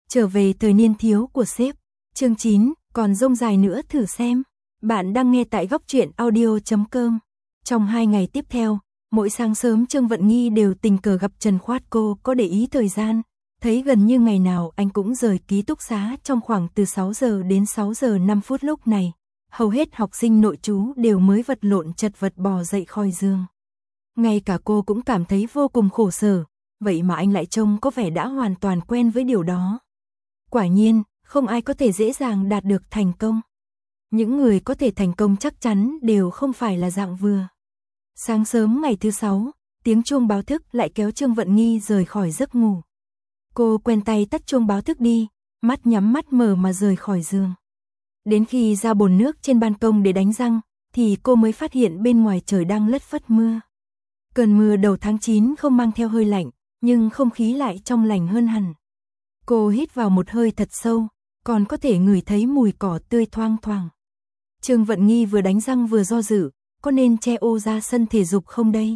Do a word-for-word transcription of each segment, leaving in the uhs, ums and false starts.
Trở về thời niên thiếu của sếp. Chương chín, còn dông dài nữa thử xem. Bạn đang nghe tại góc truyện audio chấm com. Trong hai ngày tiếp theo, mỗi sáng sớm Trương Vận Nghi đều tình cờ gặp Trần Khoát. Cô có để ý thời gian, thấy gần như ngày nào anh cũng rời ký túc xá trong khoảng từ sáu giờ đến sáu giờ năm phút. Lúc này, hầu hết học sinh nội trú đều mới vật lộn chật vật bò dậy khỏi giường. Ngay cả cô cũng cảm thấy vô cùng khổ sở, vậy mà anh lại trông có vẻ đã hoàn toàn quen với điều đó. Quả nhiên, không ai có thể dễ dàng đạt được thành công. Những người có thể thành công chắc chắn đều không phải là dạng vừa. Sáng sớm ngày thứ sáu, tiếng chuông báo thức lại kéo Trương Vận Nghi rời khỏi giấc ngủ. Cô quen tay tắt chuông báo thức đi, mắt nhắm mắt mở mà rời khỏi giường. Đến khi ra bồn nước trên ban công để đánh răng, thì cô mới phát hiện bên ngoài trời đang lất phất mưa. Cơn mưa đầu tháng chín không mang theo hơi lạnh, nhưng không khí lại trong lành hơn hẳn. Cô hít vào một hơi thật sâu, còn có thể ngửi thấy mùi cỏ tươi thoang thoảng. Trương Vận Nghi vừa đánh răng vừa do dự, có nên che ô ra sân thể dục không đây?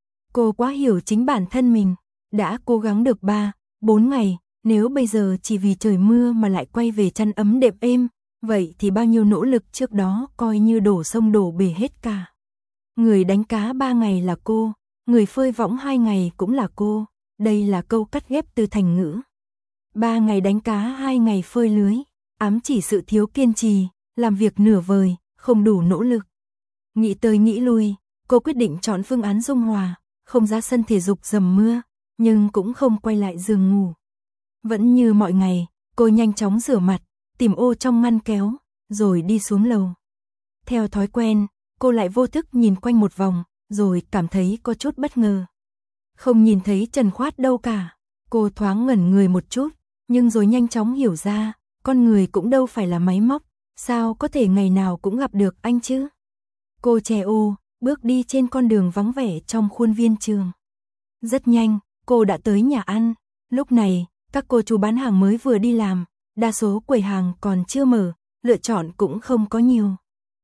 Cô quá hiểu chính bản thân mình, đã cố gắng được ba, bốn ngày, nếu bây giờ chỉ vì trời mưa mà lại quay về chăn ấm đệm êm, vậy thì bao nhiêu nỗ lực trước đó coi như đổ sông đổ bể hết cả. Người đánh cá ba ngày là cô, người phơi võng hai ngày cũng là cô, đây là câu cắt ghép từ thành ngữ. Ba ngày đánh cá hai ngày phơi lưới, ám chỉ sự thiếu kiên trì, làm việc nửa vời, không đủ nỗ lực. Nghĩ tới nghĩ lui, cô quyết định chọn phương án dung hòa, không ra sân thể dục dầm mưa, nhưng cũng không quay lại giường ngủ. Vẫn như mọi ngày, cô nhanh chóng rửa mặt, tìm ô trong ngăn kéo, rồi đi xuống lầu. Theo thói quen, cô lại vô thức nhìn quanh một vòng, rồi cảm thấy có chút bất ngờ. Không nhìn thấy Trần Khoát đâu cả, cô thoáng ngẩn người một chút, nhưng rồi nhanh chóng hiểu ra, con người cũng đâu phải là máy móc, sao có thể ngày nào cũng gặp được anh chứ. Cô chè ô, bước đi trên con đường vắng vẻ trong khuôn viên trường. Rất nhanh, cô đã tới nhà ăn, lúc này, các cô chú bán hàng mới vừa đi làm, đa số quầy hàng còn chưa mở, lựa chọn cũng không có nhiều.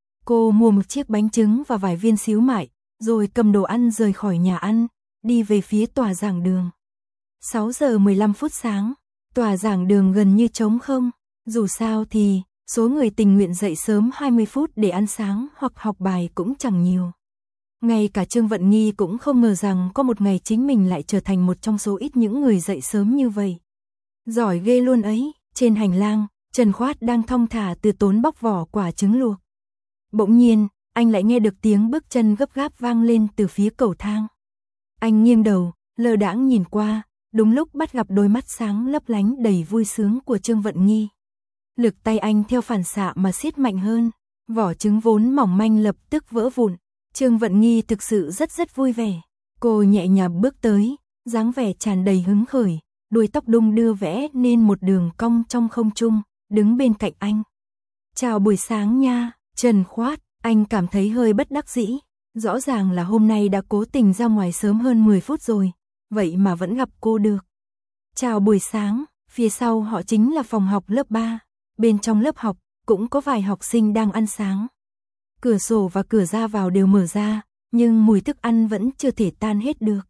Cô mua một chiếc bánh trứng và vài viên xíu mại, rồi cầm đồ ăn rời khỏi nhà ăn, đi về phía tòa giảng đường. sáu giờ mười lăm phút sáng, tòa giảng đường gần như trống không, dù sao thì số người tình nguyện dậy sớm hai mươi phút để ăn sáng hoặc học bài cũng chẳng nhiều. Ngay cả Trương Vận Nghi cũng không ngờ rằng có một ngày chính mình lại trở thành một trong số ít những người dậy sớm như vậy. Giỏi ghê luôn ấy. Trên hành lang, Trần Khoát đang thong thả từ tốn bóc vỏ quả trứng luộc. Bỗng nhiên, anh lại nghe được tiếng bước chân gấp gáp vang lên từ phía cầu thang. Anh nghiêng đầu, lơ đãng nhìn qua, đúng lúc bắt gặp đôi mắt sáng lấp lánh đầy vui sướng của Trương Vận Nghi. Lực tay anh theo phản xạ mà siết mạnh hơn, vỏ trứng vốn mỏng manh lập tức vỡ vụn. Trương Vận Nghi thực sự rất rất vui vẻ. Cô nhẹ nhàng bước tới, dáng vẻ tràn đầy hứng khởi, đuôi tóc đung đưa vẽ nên một đường cong trong không trung, đứng bên cạnh anh. Chào buổi sáng nha, Trần Khoát. Anh cảm thấy hơi bất đắc dĩ, rõ ràng là hôm nay đã cố tình ra ngoài sớm hơn mười phút rồi, vậy mà vẫn gặp cô được. Chào buổi sáng, phía sau họ chính là phòng học lớp ba, bên trong lớp học cũng có vài học sinh đang ăn sáng. Cửa sổ và cửa ra vào đều mở ra, nhưng mùi thức ăn vẫn chưa thể tan hết được.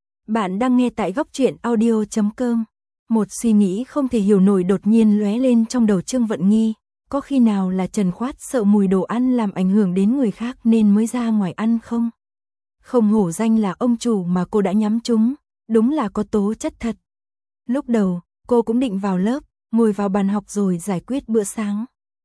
Bạn đang nghe tại góc truyện audio chấm com. Một suy nghĩ không thể hiểu nổi đột nhiên lóe lên trong đầu Trương Vận Nghi. Có khi nào là Trần Khoát sợ mùi đồ ăn làm ảnh hưởng đến người khác nên mới ra ngoài ăn không? Không hổ danh là ông chủ mà cô đã nhắm trúng, đúng là có tố chất thật. Lúc đầu, cô cũng định vào lớp, ngồi vào bàn học rồi giải quyết bữa sáng.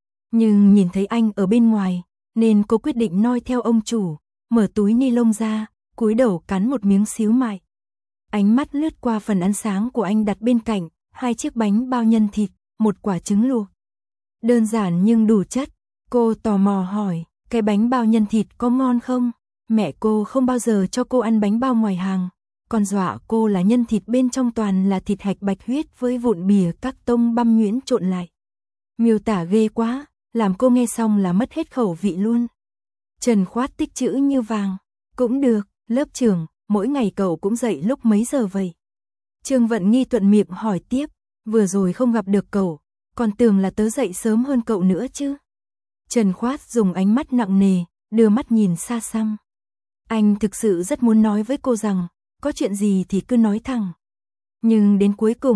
Nhưng nhìn thấy anh ở bên ngoài, nên cô quyết định noi theo ông chủ, mở túi ni lông ra, cúi đầu cắn một miếng xíu mại. Ánh mắt lướt qua phần ăn sáng của anh đặt bên cạnh, hai chiếc bánh bao nhân thịt, một quả trứng luộc. Đơn giản nhưng đủ chất. Cô tò mò hỏi, cái bánh bao nhân thịt có ngon không? Mẹ cô không bao giờ cho cô ăn bánh bao ngoài hàng, còn dọa cô là nhân thịt bên trong toàn là thịt hạch bạch huyết với vụn bìa các tông băm nhuyễn trộn lại. Miêu tả ghê quá, làm cô nghe xong là mất hết khẩu vị luôn. Trần Khoát tích chữ như vàng. Cũng được, lớp trưởng, mỗi ngày cậu cũng dậy lúc mấy giờ vậy? Trương Vận Nghi thuận miệng hỏi tiếp, vừa rồi không gặp được cậu, còn tưởng là tớ dậy sớm hơn cậu nữa chứ. Trần Khoát dùng ánh mắt nặng nề, đưa mắt nhìn xa xăm. Anh thực sự rất muốn nói với cô rằng, có chuyện gì thì cứ nói thẳng. Nhưng đến cuối cùng,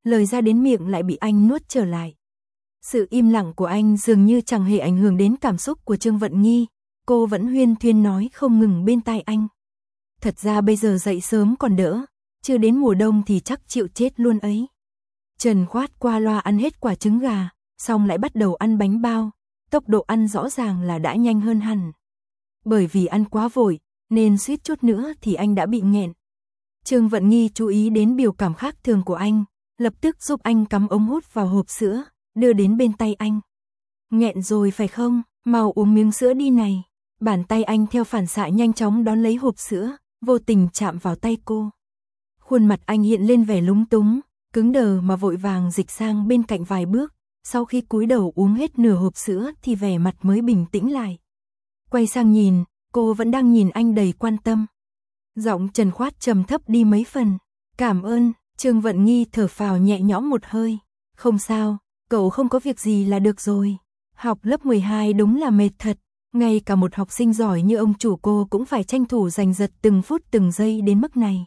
lời ra đến miệng lại bị anh nuốt trở lại. Sự im lặng của anh dường như chẳng hề ảnh hưởng đến cảm xúc của Trương Vận Nghi, cô vẫn huyên thuyên nói không ngừng bên tai anh. Thật ra bây giờ dậy sớm còn đỡ, chưa đến mùa đông thì chắc chịu chết luôn ấy. Trần Khoát qua loa ăn hết quả trứng gà, xong lại bắt đầu ăn bánh bao, tốc độ ăn rõ ràng là đã nhanh hơn hẳn. Bởi vì ăn quá vội, nên suýt chút nữa thì anh đã bị nghẹn. Trương Vận Nghi chú ý đến biểu cảm khác thường của anh, lập tức giúp anh cắm ống hút vào hộp sữa, đưa đến bên tay anh. Nghẹn rồi phải không, mau uống miếng sữa đi này. Bàn tay anh theo phản xạ nhanh chóng đón lấy hộp sữa, vô tình chạm vào tay cô. Khuôn mặt anh hiện lên vẻ lúng túng, cứng đờ mà vội vàng dịch sang bên cạnh vài bước, sau khi cúi đầu uống hết nửa hộp sữa thì vẻ mặt mới bình tĩnh lại. Quay sang nhìn, cô vẫn đang nhìn anh đầy quan tâm. Giọng Trần Khoát trầm thấp đi mấy phần. Cảm ơn, Trương Vận Nghi thở phào nhẹ nhõm một hơi. Không sao, cậu không có việc gì là được rồi. Học lớp mười hai đúng là mệt thật. Ngay cả một học sinh giỏi như ông chủ cô cũng phải tranh thủ giành giật từng phút từng giây đến mức này.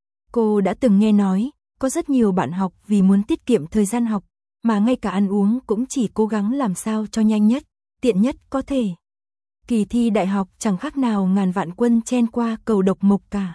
Cô đã từng nghe nói, có rất nhiều bạn học vì muốn tiết kiệm thời gian học, mà ngay cả ăn uống cũng chỉ cố gắng làm sao cho nhanh nhất, tiện nhất có thể. Kỳ thi đại học chẳng khác nào ngàn vạn quân chen qua cầu độc mộc cả.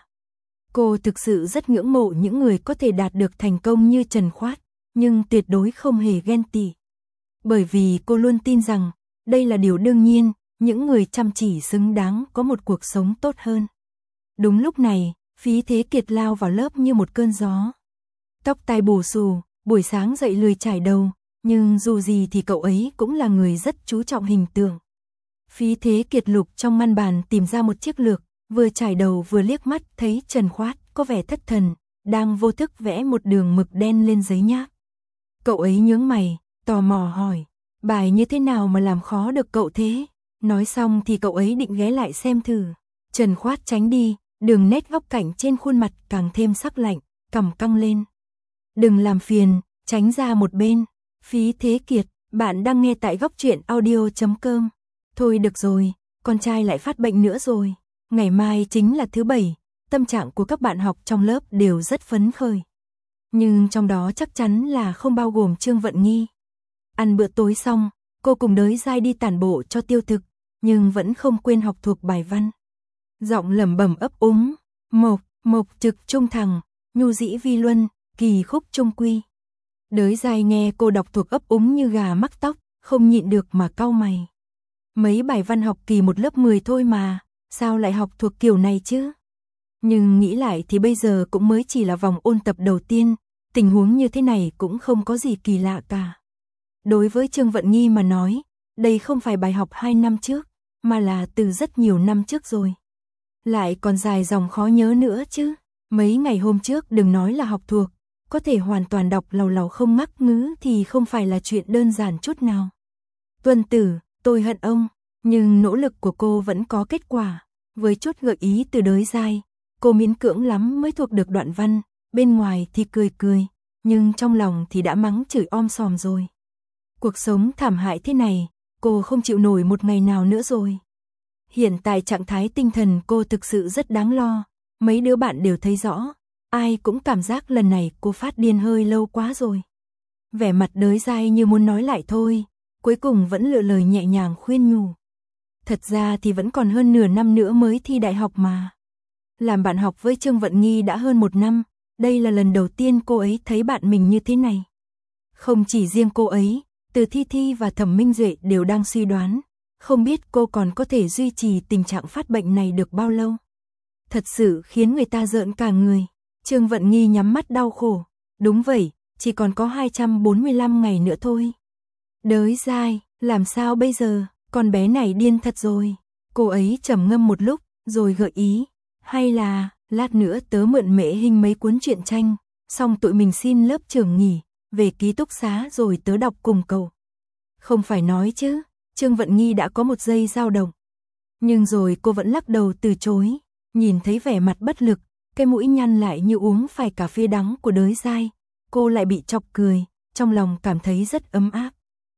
Cô thực sự rất ngưỡng mộ những người có thể đạt được thành công như Trần Khoát, nhưng tuyệt đối không hề ghen tị. Bởi vì cô luôn tin rằng, đây là điều đương nhiên, những người chăm chỉ xứng đáng có một cuộc sống tốt hơn. Đúng lúc này, Phí Thế Kiệt lao vào lớp như một cơn gió. Tóc tai bù xù, buổi sáng dậy lười chải đầu, nhưng dù gì thì cậu ấy cũng là người rất chú trọng hình tượng. Phí Thế Kiệt lục trong ngăn bàn tìm ra một chiếc lược, vừa chải đầu vừa liếc mắt thấy Trần Khoát có vẻ thất thần, đang vô thức vẽ một đường mực đen lên giấy nháp. Cậu ấy nhướng mày, tò mò hỏi, bài như thế nào mà làm khó được cậu thế? Nói xong thì cậu ấy định ghé lại xem thử. Trần Khoát tránh đi, đường nét góc cạnh trên khuôn mặt càng thêm sắc lạnh, cằm căng lên. Đừng làm phiền, tránh ra một bên. Phí Thế Kiệt, bạn đang nghe tại góc truyện audio chấm com. Thôi được rồi, con trai lại phát bệnh nữa rồi. Ngày mai chính là thứ bảy, tâm trạng của các bạn học trong lớp đều rất phấn khởi. Nhưng trong đó chắc chắn là không bao gồm Trương Vận Nghi. Ăn bữa tối xong, cô cùng Đới Giai đi tản bộ cho tiêu thực, nhưng vẫn không quên học thuộc bài văn. Giọng lẩm bẩm ấp úng, mộc, mộc trực trung thẳng, nhu dĩ vi luân, kỳ khúc trung quy. Đới Giai nghe cô đọc thuộc ấp úng như gà mắc tóc, không nhịn được mà cau mày. Mấy bài văn học kỳ một lớp mười thôi mà, sao lại học thuộc kiểu này chứ? Nhưng nghĩ lại thì bây giờ cũng mới chỉ là vòng ôn tập đầu tiên, tình huống như thế này cũng không có gì kỳ lạ cả. Đối với Trương Vận Nghi mà nói, đây không phải bài học hai năm trước, mà là từ rất nhiều năm trước rồi. Lại còn dài dòng khó nhớ nữa chứ. Mấy ngày hôm trước đừng nói là học thuộc, có thể hoàn toàn đọc lầu lầu không ngắc ngứ thì không phải là chuyện đơn giản chút nào. Tuân tử, tôi hận ông, nhưng nỗ lực của cô vẫn có kết quả. Với chút gợi ý từ Đới Giai, cô miễn cưỡng lắm mới thuộc được đoạn văn, bên ngoài thì cười cười, nhưng trong lòng thì đã mắng chửi om sòm rồi. Cuộc sống thảm hại thế này, cô không chịu nổi một ngày nào nữa rồi. Hiện tại trạng thái tinh thần cô thực sự rất đáng lo, mấy đứa bạn đều thấy rõ, ai cũng cảm giác lần này cô phát điên hơi lâu quá rồi. Vẻ mặt Đới Giai như muốn nói lại thôi, cuối cùng vẫn lựa lời nhẹ nhàng khuyên nhủ. Thật ra thì vẫn còn hơn nửa năm nữa mới thi đại học mà. Làm bạn học với Trương Vận Nghi đã hơn một năm, đây là lần đầu tiên cô ấy thấy bạn mình như thế này. Không chỉ riêng cô ấy, Từ Thi Thi và Thẩm Minh Duệ đều đang suy đoán, không biết cô còn có thể duy trì tình trạng phát bệnh này được bao lâu. Thật sự khiến người ta rợn cả người. Trương Vận Nghi nhắm mắt đau khổ. Đúng vậy, chỉ còn có hai trăm bốn mươi lăm ngày nữa thôi. Đới Giai, làm sao bây giờ, con bé này điên thật rồi. Cô ấy trầm ngâm một lúc, rồi gợi ý, hay là, lát nữa tớ mượn Mễ Hinh mấy cuốn truyện tranh, xong tụi mình xin lớp trưởng nghỉ, về ký túc xá rồi tớ đọc cùng cậu. Không phải nói chứ, Trương Vận Nghi đã có một giây dao động. Nhưng rồi cô vẫn lắc đầu từ chối, nhìn thấy vẻ mặt bất lực, cái mũi nhăn lại như uống phải cà phê đắng của Đới Giai, cô lại bị chọc cười, trong lòng cảm thấy rất ấm áp.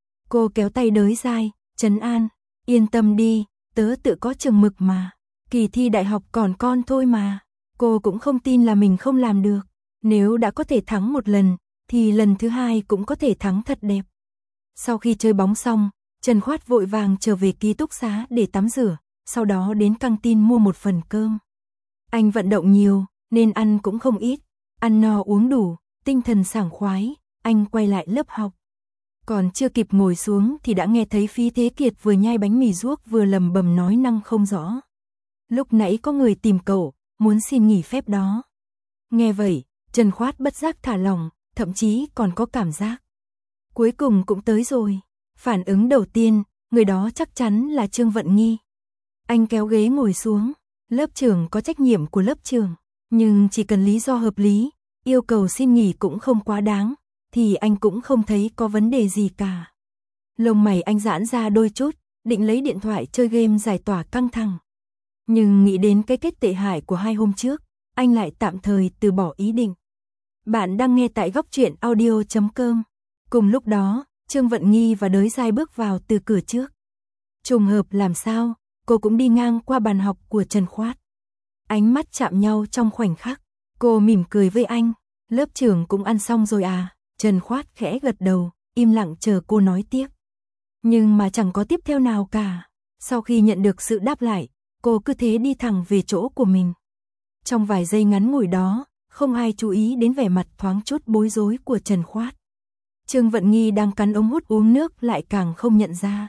Cô kéo tay Đới Giai, trấn an, yên tâm đi, tớ tự có chừng mực mà, kỳ thi đại học còn con thôi mà, cô cũng không tin là mình không làm được, nếu đã có thể thắng một lần, thì lần thứ hai cũng có thể thắng thật đẹp. Sau khi chơi bóng xong, Trần Khoát vội vàng trở về ký túc xá để tắm rửa, sau đó đến căng tin mua một phần cơm. Anh vận động nhiều, nên ăn cũng không ít, ăn no uống đủ, tinh thần sảng khoái, anh quay lại lớp học. Còn chưa kịp ngồi xuống thì đã nghe thấy Phí Thế Kiệt vừa nhai bánh mì ruốc vừa lầm bầm nói năng không rõ. Lúc nãy có người tìm cậu, muốn xin nghỉ phép đó. Nghe vậy, Trần Khoát bất giác thả lỏng, thậm chí còn có cảm giác. Cuối cùng cũng tới rồi. Phản ứng đầu tiên, người đó chắc chắn là Trương Vận Nghi. Anh kéo ghế ngồi xuống, lớp trưởng có trách nhiệm của lớp trưởng, nhưng chỉ cần lý do hợp lý, yêu cầu xin nghỉ cũng không quá đáng, thì anh cũng không thấy có vấn đề gì cả. Lông mày anh giãn ra đôi chút, định lấy điện thoại chơi game giải tỏa căng thẳng. Nhưng nghĩ đến cái kết tệ hại của hai hôm trước, anh lại tạm thời từ bỏ ý định. Bạn đang nghe tại góc truyện audio chấm com. Cùng lúc đó, Trương Vận Nghi và Đới Giai bước vào từ cửa trước. Trùng hợp làm sao, cô cũng đi ngang qua bàn học của Trần Khoát. Ánh mắt chạm nhau trong khoảnh khắc, cô mỉm cười với anh. Lớp trưởng cũng ăn xong rồi à? Trần Khoát khẽ gật đầu, im lặng chờ cô nói tiếp. Nhưng mà chẳng có tiếp theo nào cả. Sau khi nhận được sự đáp lại, cô cứ thế đi thẳng về chỗ của mình. Trong vài giây ngắn ngủi đó, không ai chú ý đến vẻ mặt thoáng chút bối rối của Trần Khoát. Trương Vận Nghi đang cắn ống hút uống nước lại càng không nhận ra.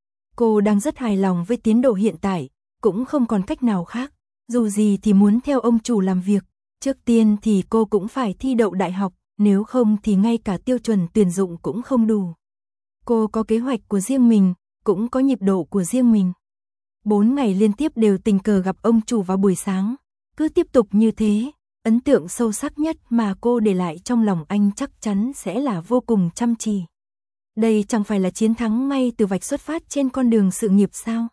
Cô đang rất hài lòng với tiến độ hiện tại, cũng không còn cách nào khác. Dù gì thì muốn theo ông chủ làm việc, trước tiên thì cô cũng phải thi đậu đại học, nếu không thì ngay cả tiêu chuẩn tuyển dụng cũng không đủ. Cô có kế hoạch của riêng mình, cũng có nhịp độ của riêng mình. Bốn ngày liên tiếp đều tình cờ gặp ông chủ vào buổi sáng, cứ tiếp tục như thế, ấn tượng sâu sắc nhất mà cô để lại trong lòng anh chắc chắn sẽ là vô cùng chăm chỉ. Đây chẳng phải là chiến thắng ngay từ vạch xuất phát trên con đường sự nghiệp sao?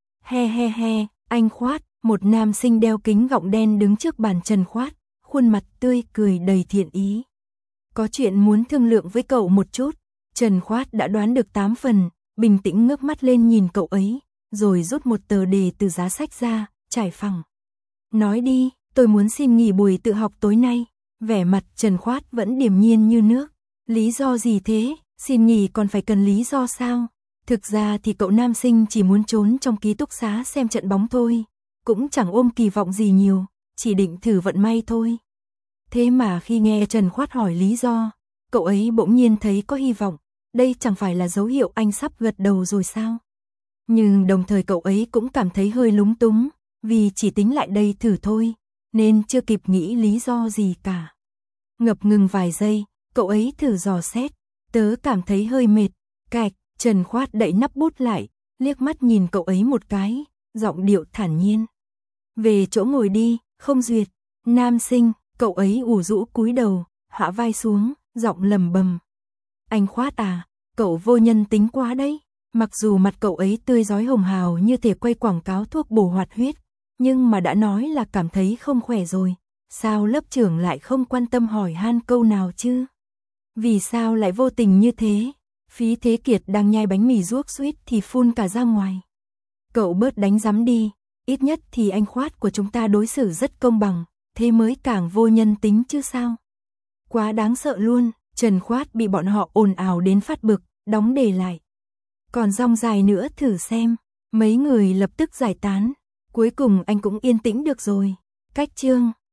He he he, anh Khoát, một nam sinh đeo kính gọng đen đứng trước bàn Trần Khoát, khuôn mặt tươi cười đầy thiện ý. Có chuyện muốn thương lượng với cậu một chút. Trần Khoát đã đoán được tám phần, bình tĩnh ngước mắt lên nhìn cậu ấy, rồi rút một tờ đề từ giá sách ra, trải phẳng. Nói đi, tôi muốn xin nghỉ buổi tự học tối nay. Vẻ mặt Trần Khoát vẫn điềm nhiên như nước. Lý do gì thế? Xin nghỉ còn phải cần lý do sao? Thực ra thì cậu nam sinh chỉ muốn trốn trong ký túc xá xem trận bóng thôi, cũng chẳng ôm kỳ vọng gì nhiều, chỉ định thử vận may thôi. Thế mà khi nghe Trần Khoát hỏi lý do, cậu ấy bỗng nhiên thấy có hy vọng, đây chẳng phải là dấu hiệu anh sắp gật đầu rồi sao? Nhưng đồng thời cậu ấy cũng cảm thấy hơi lúng túng, vì chỉ tính lại đây thử thôi, nên chưa kịp nghĩ lý do gì cả. Ngập ngừng vài giây, cậu ấy thử dò xét, tớ cảm thấy hơi mệt, cạch. Trần Khoát đậy nắp bút lại, liếc mắt nhìn cậu ấy một cái, giọng điệu thản nhiên. Về chỗ ngồi đi, không duyệt. Nam sinh, cậu ấy ủ rũ cúi đầu, hạ vai xuống, giọng lầm bầm. Anh Khoát à, cậu vô nhân tính quá đấy. Mặc dù mặt cậu ấy tươi rói hồng hào như thể quay quảng cáo thuốc bổ hoạt huyết, nhưng mà đã nói là cảm thấy không khỏe rồi. Sao lớp trưởng lại không quan tâm hỏi han câu nào chứ? Vì sao lại vô tình như thế? Phí Thế Kiệt đang nhai bánh mì ruốc suýt thì phun cả ra ngoài. Cậu bớt đánh rắm đi, ít nhất thì anh Khoát của chúng ta đối xử rất công bằng, thế mới càng vô nhân tính chứ sao. Quá đáng sợ luôn, Trần Khoát bị bọn họ ồn ào đến phát bực, đóng đề lại. Còn dòng dài nữa thử xem, mấy người lập tức giải tán, cuối cùng anh cũng yên tĩnh được rồi. Cách chương